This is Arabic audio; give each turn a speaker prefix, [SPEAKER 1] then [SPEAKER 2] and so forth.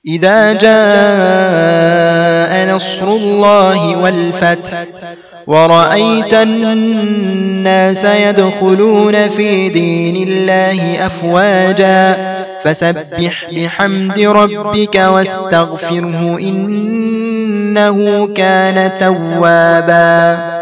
[SPEAKER 1] إذا جاء نصر الله والفتح ورأيت الناس يدخلون في دين الله أفواجا فسبح بحمد ربك واستغفره إنه كان توابا.